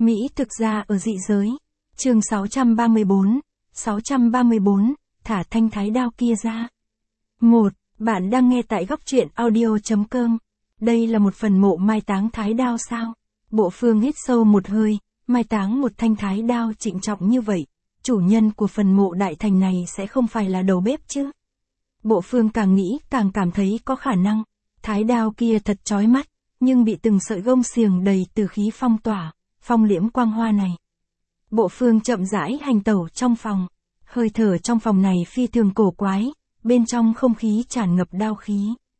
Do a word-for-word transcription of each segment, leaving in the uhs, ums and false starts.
Mỹ thực ra ở dị giới. Chương sáu trăm ba mươi bốn, sáu trăm ba mươi bốn, thả thanh thái đao kia ra. một. Bạn đang nghe tại góc truyện audio chấm com. Đây là một phần mộ mai táng thái đao sao? Bộ Phương hít sâu một hơi, mai táng một thanh thái đao trịnh trọng như vậy. Chủ nhân của phần mộ đại thành này sẽ không phải là đầu bếp chứ? Bộ Phương càng nghĩ càng cảm thấy có khả năng. Thái đao kia thật chói mắt, nhưng bị từng sợi gông xiềng đầy từ khí phong tỏa, phong liễm quang hoa này. Bộ Phương chậm rãi hành tẩu trong phòng. Hơi thở trong phòng này phi thường cổ quái, bên trong không khí tràn ngập đao khí.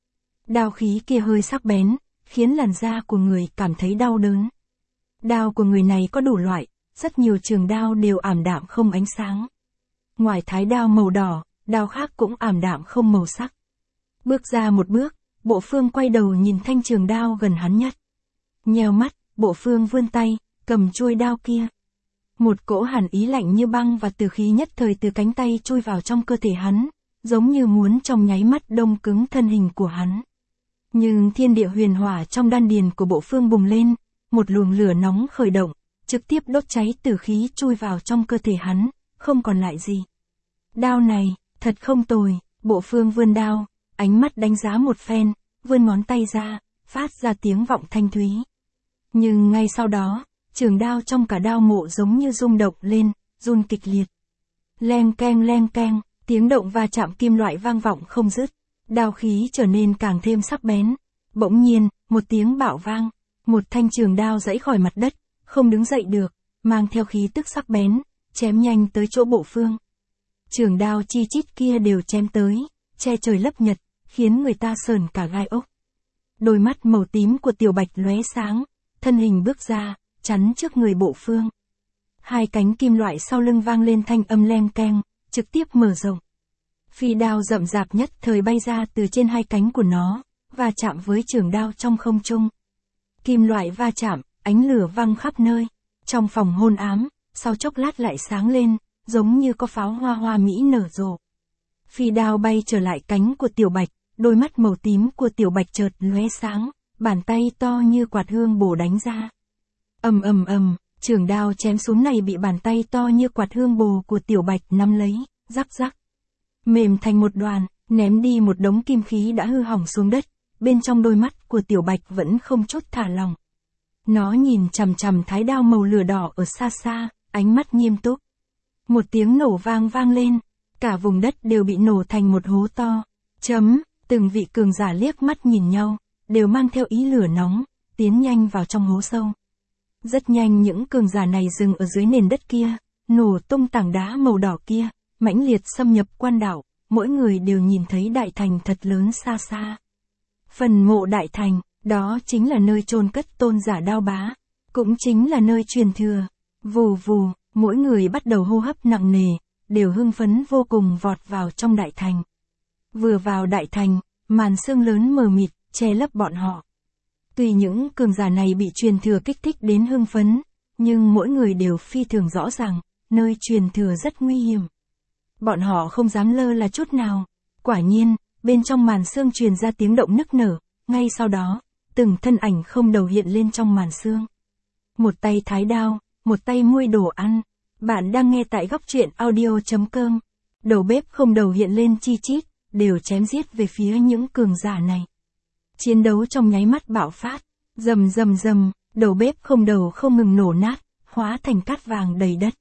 Đao khí kia hơi sắc bén, khiến làn da của người cảm thấy đau đớn. Đao của người này có đủ loại, rất nhiều trường đao đều ảm đạm không ánh sáng. Ngoài thái đao màu đỏ, đao khác cũng ảm đạm không màu sắc. Bước ra một bước, Bộ Phương quay đầu nhìn thanh trường đao gần hắn nhất. Nheo mắt, Bộ Phương vươn tay, cầm chuôi đao kia. Một cỗ hàn ý lạnh như băng và từ khí nhất thời từ cánh tay chui vào trong cơ thể hắn, giống như muốn trong nháy mắt đông cứng thân hình của hắn. Nhưng thiên địa huyền hỏa trong đan điền của Bộ Phương bùng lên, một luồng lửa nóng khởi động, trực tiếp đốt cháy tử khí chui vào trong cơ thể hắn, không còn lại gì. Đao này, thật không tồi. Bộ Phương vươn đao, ánh mắt đánh giá một phen, vươn ngón tay ra, phát ra tiếng vọng thanh thúy. Nhưng ngay sau đó, trường đao trong cả đao mộ giống như rung động lên, run kịch liệt. Leng keng leng keng, tiếng động va chạm kim loại vang vọng không dứt. Đao khí trở nên càng thêm sắc bén. Bỗng nhiên, một tiếng bạo vang, một thanh trường đao giãy khỏi mặt đất, không đứng dậy được, mang theo khí tức sắc bén, chém nhanh tới chỗ Bộ Phương. Trường đao chi chít kia đều chém tới, che trời lấp nhật, khiến người ta sởn cả gai ốc. Đôi mắt màu tím của Tiểu Bạch lóe sáng, thân hình bước ra, chắn trước người Bộ Phương. Hai cánh kim loại sau lưng vang lên thanh âm leng keng, trực tiếp mở rộng. Phi đao rậm rạp nhất thời bay ra từ trên hai cánh của nó, và chạm với trường đao trong không trung. Kim loại va chạm, ánh lửa văng khắp nơi. Trong phòng hôn ám, sau chốc lát lại sáng lên, giống như có pháo hoa hoa mỹ nở rộ. Phi đao bay trở lại cánh của Tiểu Bạch, đôi mắt màu tím của Tiểu Bạch chợt lóe sáng, bàn tay to như quạt hương bổ đánh ra. Ầm ầm ầm, trường đao chém xuống này bị bàn tay to như quạt hương bồ của Tiểu Bạch nắm lấy, rắc rắc. Mềm thành một đoàn, ném đi một đống kim khí đã hư hỏng xuống đất, bên trong đôi mắt của Tiểu Bạch vẫn không chút thả lỏng. Nó nhìn chằm chằm thái đao màu lửa đỏ ở xa xa, ánh mắt nghiêm túc. Một tiếng nổ vang vang lên, cả vùng đất đều bị nổ thành một hố to. Chấm, từng vị cường giả liếc mắt nhìn nhau, đều mang theo ý lửa nóng, tiến nhanh vào trong hố sâu. Rất nhanh những cường giả này dừng ở dưới nền đất kia, nổ tung tảng đá màu đỏ kia, mãnh liệt xâm nhập quan đảo, mỗi người đều nhìn thấy đại thành thật lớn xa xa. Phần mộ đại thành, đó chính là nơi chôn cất tôn giả Đao Bá, cũng chính là nơi truyền thừa. Vù vù, mỗi người bắt đầu hô hấp nặng nề, đều hưng phấn vô cùng vọt vào trong đại thành. Vừa vào đại thành, màn sương lớn mờ mịt, che lấp bọn họ. Tuy những cường giả này bị truyền thừa kích thích đến hưng phấn, nhưng mỗi người đều phi thường rõ ràng, nơi truyền thừa rất nguy hiểm. Bọn họ không dám lơ là chút nào. Quả nhiên, bên trong màn sương truyền ra tiếng động nức nở, ngay sau đó, từng thân ảnh không đầu hiện lên trong màn sương. Một tay thái đao, một tay muôi đồ ăn. Bạn đang nghe tại góc truyện audio chấm com. Đầu bếp không đầu hiện lên chi chít, đều chém giết về phía những cường giả này. Chiến đấu trong nháy mắt bạo phát, rầm rầm rầm, đầu bếp không đầu không ngừng nổ nát, hóa thành cát vàng đầy đất.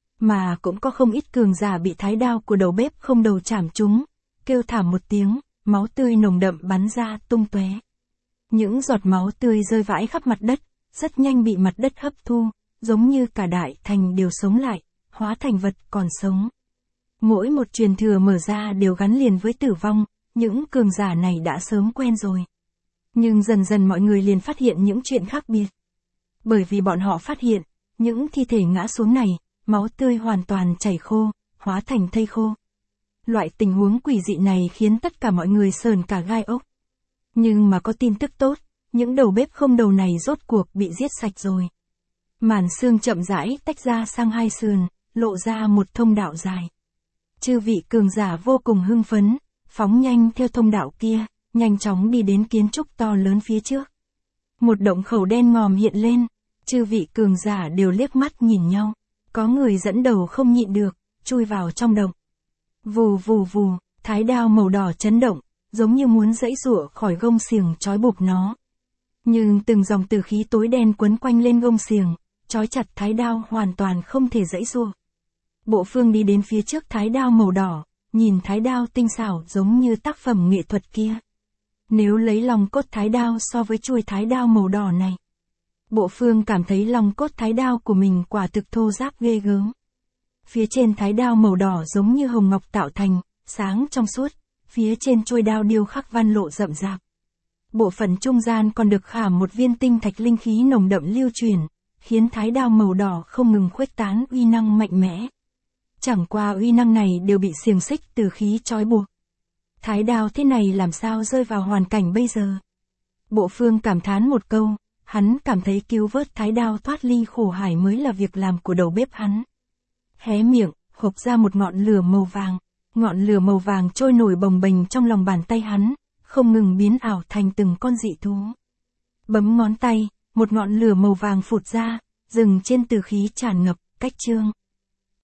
Mà cũng có không ít cường giả bị thái đao của đầu bếp không đầu chảm trúng, kêu thảm một tiếng, máu tươi nồng đậm bắn ra tung tóe. Những giọt máu tươi rơi vãi khắp mặt đất, rất nhanh bị mặt đất hấp thu, giống như cả đại thành đều sống lại, hóa thành vật còn sống. Mỗi một truyền thừa mở ra đều gắn liền với tử vong, những cường giả này đã sớm quen rồi. Nhưng dần dần mọi người liền phát hiện những chuyện khác biệt. Bởi vì bọn họ phát hiện, những thi thể ngã xuống này, máu tươi hoàn toàn chảy khô, hóa thành thây khô. Loại tình huống quỷ dị này khiến tất cả mọi người sờn cả gai ốc. Nhưng mà có tin tức tốt, những đầu bếp không đầu này rốt cuộc bị giết sạch rồi. Màn sương chậm rãi tách ra sang hai sườn, lộ ra một thông đạo dài. Chư vị cường giả vô cùng hưng phấn, phóng nhanh theo thông đạo kia, nhanh chóng đi đến kiến trúc to lớn phía trước. Một động khẩu đen ngòm hiện lên, Chư vị cường giả đều liếc mắt nhìn nhau. Có người dẫn đầu không nhịn được, chui vào trong động. Vù vù vù, thái đao màu đỏ chấn động, giống như muốn giãy giụa khỏi gông xiềng trói buộc nó. Nhưng từng dòng tử khí tối đen quấn quanh lên gông xiềng, trói chặt thái đao hoàn toàn không thể giãy giụa. Bộ Phương đi đến phía trước thái đao màu đỏ, nhìn thái đao tinh xảo giống như tác phẩm nghệ thuật kia. Nếu lấy lòng cốt thái đao so với chuôi thái đao màu đỏ này, Bộ Phương cảm thấy lòng cốt thái đao của mình quả thực thô ráp ghê gớm. Phía trên thái đao màu đỏ giống như hồng ngọc tạo thành, sáng trong suốt, phía trên chuôi đao điêu khắc văn lộ rậm rạp. Bộ phận trung gian còn được khảm một viên tinh thạch linh khí nồng đậm lưu truyền, khiến thái đao màu đỏ không ngừng khuếch tán uy năng mạnh mẽ. Chẳng qua uy năng này đều bị xiềng xích từ khí trói buộc. Thái đao thế này làm sao rơi vào hoàn cảnh bây giờ? Bộ Phương cảm thán một câu, hắn cảm thấy cứu vớt thái đao thoát ly khổ hải mới là việc làm của đầu bếp hắn. Hé miệng, hộc ra một ngọn lửa màu vàng. Ngọn lửa màu vàng trôi nổi bồng bềnh trong lòng bàn tay hắn, không ngừng biến ảo thành từng con dị thú. Bấm ngón tay, một ngọn lửa màu vàng phụt ra, dừng trên từ khí tràn ngập, cách trương.